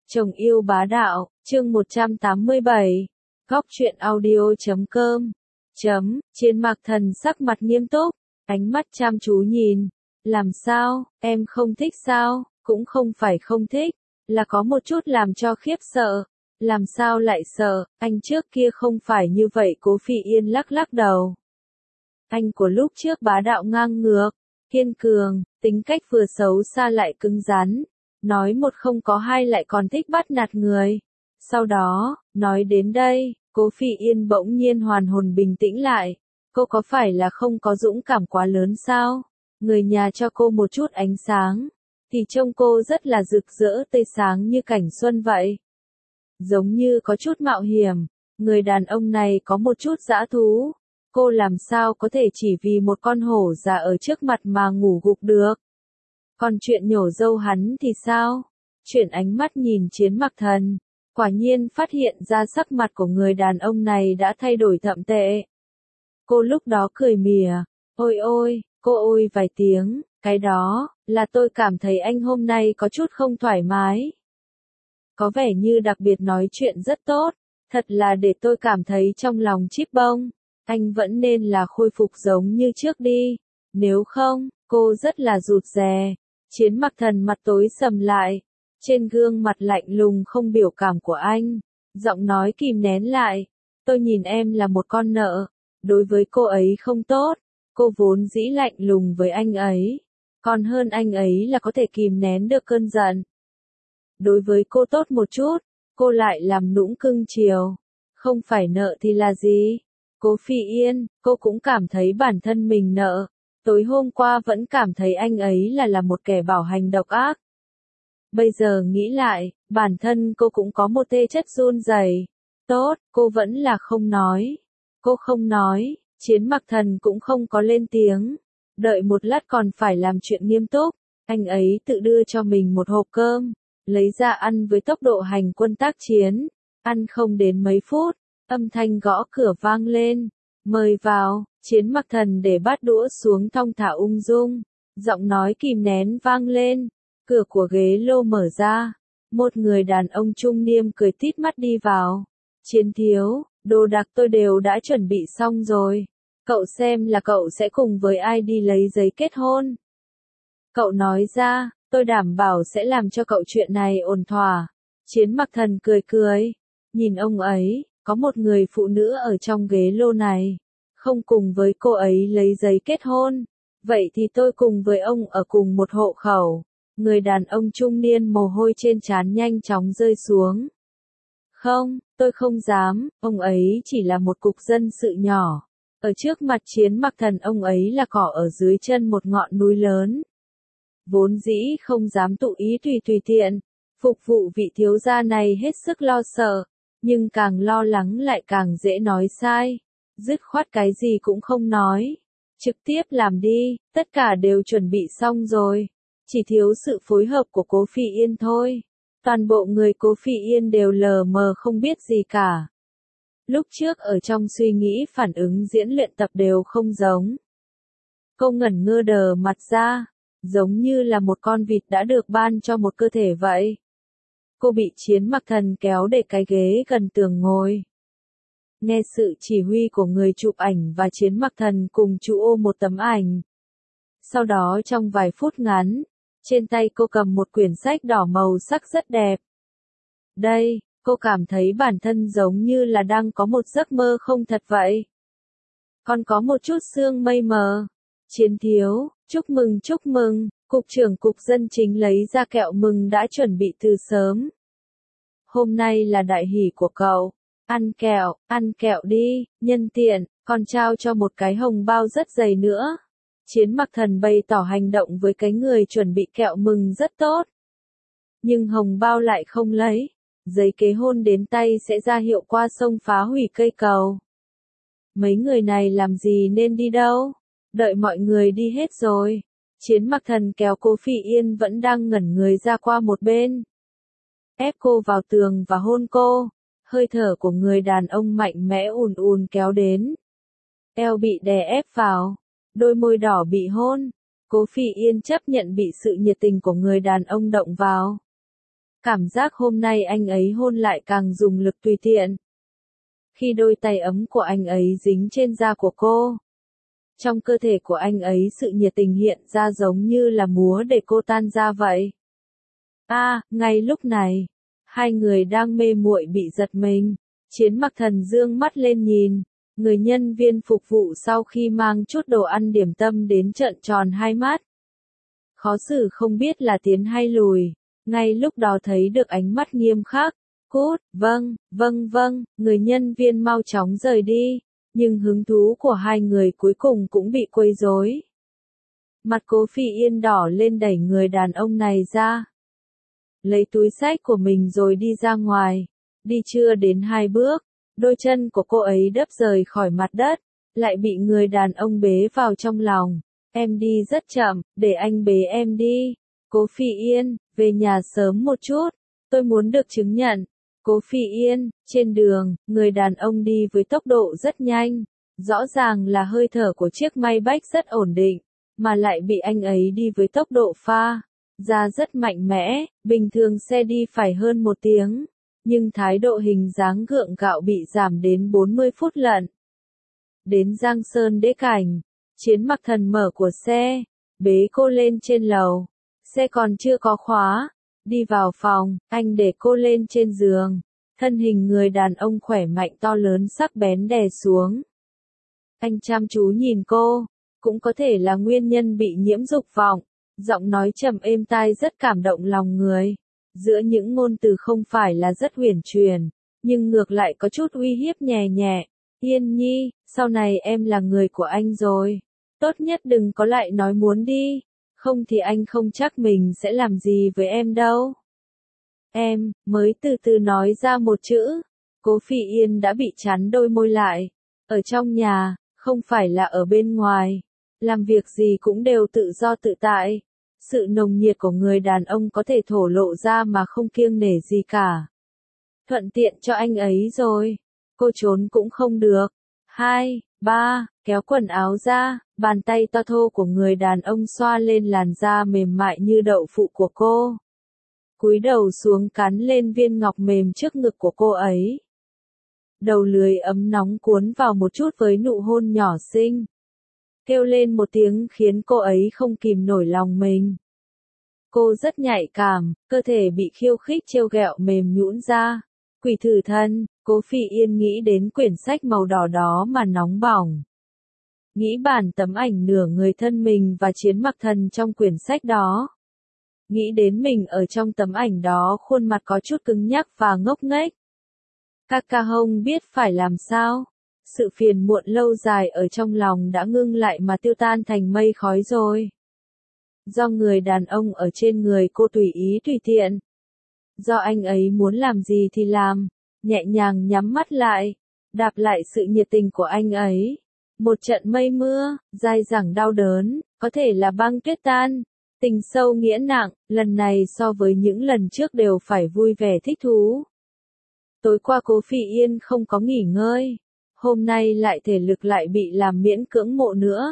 Chồng yêu bá đạo, chương 187, góc truyện audio.com. Trên Mạc Thần sắc mặt nghiêm túc, ánh mắt chăm chú nhìn. Làm sao, em không thích sao? Cũng không phải không thích, là có một chút làm cho khiếp sợ. Làm sao lại sợ, anh trước kia không phải như vậy. Cố Phi Yên lắc lắc đầu. Anh của lúc trước bá đạo ngang ngược, kiên cường, tính cách vừa xấu xa lại cứng rắn. Nói một không có hai lại còn thích bắt nạt người. Sau đó, nói đến đây, Cố Phi Yên bỗng nhiên hoàn hồn bình tĩnh lại. Cô có phải là không có dũng cảm quá lớn sao? Người nhà cho cô một chút ánh sáng, thì trông cô rất là rực rỡ tươi sáng như cảnh xuân vậy. Giống như có chút mạo hiểm, người đàn ông này có một chút dã thú. Cô làm sao có thể chỉ vì một con hổ già ở trước mặt mà ngủ gục được? Còn chuyện nhổ râu hắn thì sao? Chuyển ánh mắt nhìn Chiến Mặc Thần, quả nhiên phát hiện ra sắc mặt của người đàn ông này đã thay đổi thậm tệ. Cô lúc đó cười mỉa, ôi ôi, cô ôi vài tiếng, cái đó, là tôi cảm thấy anh hôm nay có chút không thoải mái. Có vẻ như đặc biệt nói chuyện rất tốt, thật là để tôi cảm thấy trong lòng chíp bông. Anh vẫn nên là khôi phục giống như trước đi, nếu không, cô rất là rụt rè. Chiến Mặc Thần mặt tối sầm lại, trên gương mặt lạnh lùng không biểu cảm của anh, giọng nói kìm nén lại, tôi nhìn em là một con nợ, đối với cô ấy không tốt, cô vốn dĩ lạnh lùng với anh ấy, còn hơn anh ấy là có thể kìm nén được cơn giận. Đối với cô tốt một chút, cô lại làm nũng cưng chiều, không phải nợ thì là gì? Cố Phi Yên, cô cũng cảm thấy bản thân mình nợ. Tối hôm qua vẫn cảm thấy anh ấy là một kẻ bảo hành độc ác. Bây giờ nghĩ lại, bản thân cô cũng có một tê chất run rẩy. Tốt, cô vẫn là không nói. Cô không nói, Chiến Mặc Thần cũng không có lên tiếng. Đợi một lát còn phải làm chuyện nghiêm túc. Anh ấy tự đưa cho mình một hộp cơm, lấy ra ăn với tốc độ hành quân tác chiến. Ăn không đến mấy phút, âm thanh gõ cửa vang lên. Mời vào. Chiến Mặc Thần để bát đũa xuống thong thả ung dung, giọng nói kìm nén vang lên, cửa của ghế lô mở ra, một người đàn ông trung niên cười tít mắt đi vào. Chiến thiếu, đồ đạc tôi đều đã chuẩn bị xong rồi, cậu xem là cậu sẽ cùng với ai đi lấy giấy kết hôn. Cậu nói ra, tôi đảm bảo sẽ làm cho cậu chuyện này ổn thỏa. Chiến Mặc Thần cười cười, nhìn ông ấy, có một người phụ nữ ở trong ghế lô này. Không cùng với cô ấy lấy giấy kết hôn, vậy thì tôi cùng với ông ở cùng một hộ khẩu. Người đàn ông trung niên mồ hôi trên trán nhanh chóng rơi xuống. Không, tôi không dám, ông ấy chỉ là một cục dân sự nhỏ. Ở trước mặt Chiến Mặc Thần ông ấy là cỏ ở dưới chân một ngọn núi lớn. Vốn dĩ không dám tụ ý tùy tiện, phục vụ vị thiếu gia này hết sức lo sợ, nhưng càng lo lắng lại càng dễ nói sai. Dứt khoát cái gì cũng không nói, trực tiếp làm đi, tất cả đều chuẩn bị xong rồi, chỉ thiếu sự phối hợp của Cố Phi Yên thôi. Toàn bộ người Cố Phi Yên đều lờ mờ không biết gì cả. Lúc trước ở trong suy nghĩ phản ứng diễn luyện tập đều không giống. Cô ngẩn ngơ đờ mặt ra, giống như là một con vịt đã được ban cho một cơ thể vậy. Cô bị Chiến Mặc Thần kéo để cái ghế gần tường ngồi. Nghe sự chỉ huy của người chụp ảnh và Chiến Mặc Thần cùng chụp ô một tấm ảnh. Sau đó trong vài phút ngắn, trên tay cô cầm một quyển sách đỏ màu sắc rất đẹp. Đây, cô cảm thấy bản thân giống như là đang có một giấc mơ không thật vậy. Còn có một chút sương mây mờ. Chiến thiếu, chúc mừng, cục trưởng cục dân chính lấy ra kẹo mừng đã chuẩn bị từ sớm. Hôm nay là đại hỷ của cậu. Ăn kẹo đi, nhân tiện, còn trao cho một cái hồng bao rất dày nữa. Chiến Mặc Thần bày tỏ hành động với cái người chuẩn bị kẹo mừng rất tốt. Nhưng hồng bao lại không lấy, giấy kế hôn đến tay sẽ ra hiệu qua sông phá hủy cây cầu. Mấy người này làm gì nên đi đâu? Đợi mọi người đi hết rồi. Chiến Mặc Thần kéo Cố Phi Yên vẫn đang ngẩn người ra qua một bên. Ép cô vào tường và hôn cô. Hơi thở của người đàn ông mạnh mẽ ùn kéo đến. Eo bị đè ép vào, đôi môi đỏ bị hôn. Cố Phi Yên chấp nhận bị sự nhiệt tình của người đàn ông động vào. Cảm giác hôm nay anh ấy hôn lại càng dùng lực tùy tiện. Khi đôi tay ấm của anh ấy dính trên da của cô, trong cơ thể của anh ấy sự nhiệt tình hiện ra giống như là múa để cô tan ra vậy. Ngay lúc này, hai người đang mê muội bị giật mình. Chiến Mặc Thần dương mắt lên nhìn, người nhân viên phục vụ sau khi mang chút đồ ăn điểm tâm đến trợn tròn hai mắt. Khó xử không biết là tiến hay lùi, ngay lúc đó thấy được ánh mắt nghiêm khắc. Cút, vâng, người nhân viên mau chóng rời đi, nhưng hứng thú của hai người cuối cùng cũng bị quấy rối. Mặt Cố Phỉ Yên đỏ lên đẩy người đàn ông này ra. Lấy túi xách của mình rồi đi ra ngoài, đi chưa đến 2 bước, đôi chân của cô ấy đấp rời khỏi mặt đất, lại bị người đàn ông bế vào trong lòng. Em đi rất chậm, để anh bế em đi. Cố Phỉ Yên, về nhà sớm một chút, tôi muốn được chứng nhận. Cố Phỉ Yên, trên đường, người đàn ông đi với tốc độ rất nhanh, rõ ràng là hơi thở của chiếc Maybach rất ổn định, mà lại bị anh ấy đi với tốc độ pha ra rất mạnh mẽ, bình thường xe đi phải hơn 1 tiếng, nhưng thái độ hình dáng gượng gạo bị giảm đến 40 phút lận. Đến Giang Sơn Đế Cảnh, Chiến Mặc Thần mở của xe, bế cô lên trên lầu, xe còn chưa có khóa, đi vào phòng, anh để cô lên trên giường, thân hình người đàn ông khỏe mạnh to lớn sắc bén đè xuống. Anh chăm chú nhìn cô, cũng có thể là nguyên nhân bị nhiễm dục vọng, giọng nói trầm êm tai rất cảm động lòng người. Giữa những ngôn từ không phải là rất huyền truyền, nhưng ngược lại có chút uy hiếp nhẹ nhẹ. Yên Nhi, sau này em là người của anh rồi. Tốt nhất đừng có lại nói muốn đi, không thì anh không chắc mình sẽ làm gì với em đâu. Em, mới từ từ nói ra một chữ. Cố Phỉ Yên đã bị chắn đôi môi lại. Ở trong nhà, không phải là ở bên ngoài. Làm việc gì cũng đều tự do tự tại. Sự nồng nhiệt của người đàn ông có thể thổ lộ ra mà không kiêng nể gì cả. Thuận tiện cho anh ấy rồi. Cô trốn cũng không được. 2, 3, kéo quần áo ra, bàn tay to thô của người đàn ông xoa lên làn da mềm mại như đậu phụ của cô. Cúi đầu xuống cắn lên viên ngọc mềm trước ngực của cô ấy. Đầu lưỡi ấm nóng cuốn vào một chút với nụ hôn nhỏ xinh. Kêu lên một tiếng khiến cô ấy không kìm nổi lòng mình. Cô rất nhạy cảm, cơ thể bị khiêu khích trêu ghẹo mềm nhũn ra. Quỷ thử thân, Cố Phỉ Yên nghĩ đến quyển sách màu đỏ đó mà nóng bỏng. Nghĩ bản tấm ảnh nửa người thân mình và Chiến Mặc Thần trong quyển sách đó. Nghĩ đến mình ở trong tấm ảnh đó khuôn mặt có chút cứng nhắc và ngốc nghếch. Kaka không biết phải làm sao. Sự phiền muộn lâu dài ở trong lòng đã ngưng lại mà tiêu tan thành mây khói rồi. Do người đàn ông ở trên người cô tùy ý tùy tiện. Do anh ấy muốn làm gì thì làm, nhẹ nhàng nhắm mắt lại, đạp lại sự nhiệt tình của anh ấy. Một trận mây mưa, dai dẳng đau đớn, có thể là băng tuyết tan, tình sâu nghĩa nặng, lần này so với những lần trước đều phải vui vẻ thích thú. Tối qua Cố Phỉ Yên không có nghỉ ngơi, hôm nay lại thể lực lại bị làm miễn cưỡng mộ nữa.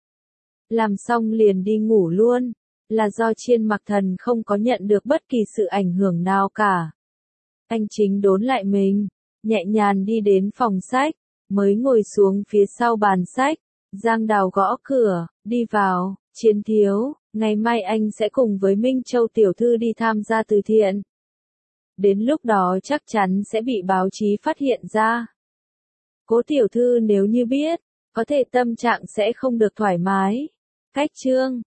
Làm xong liền đi ngủ luôn, là do Chiến Mặc Thần không có nhận được bất kỳ sự ảnh hưởng nào cả. Anh chính đốn lại mình, nhẹ nhàng đi đến phòng sách, mới ngồi xuống phía sau bàn sách. Giang Đào gõ cửa, đi vào. Chiến thiếu, ngày mai anh sẽ cùng với Minh Châu tiểu thư đi tham gia từ thiện. Đến lúc đó chắc chắn sẽ bị báo chí phát hiện ra. Cố tiểu thư nếu như biết, có thể tâm trạng sẽ không được thoải mái. Cách chương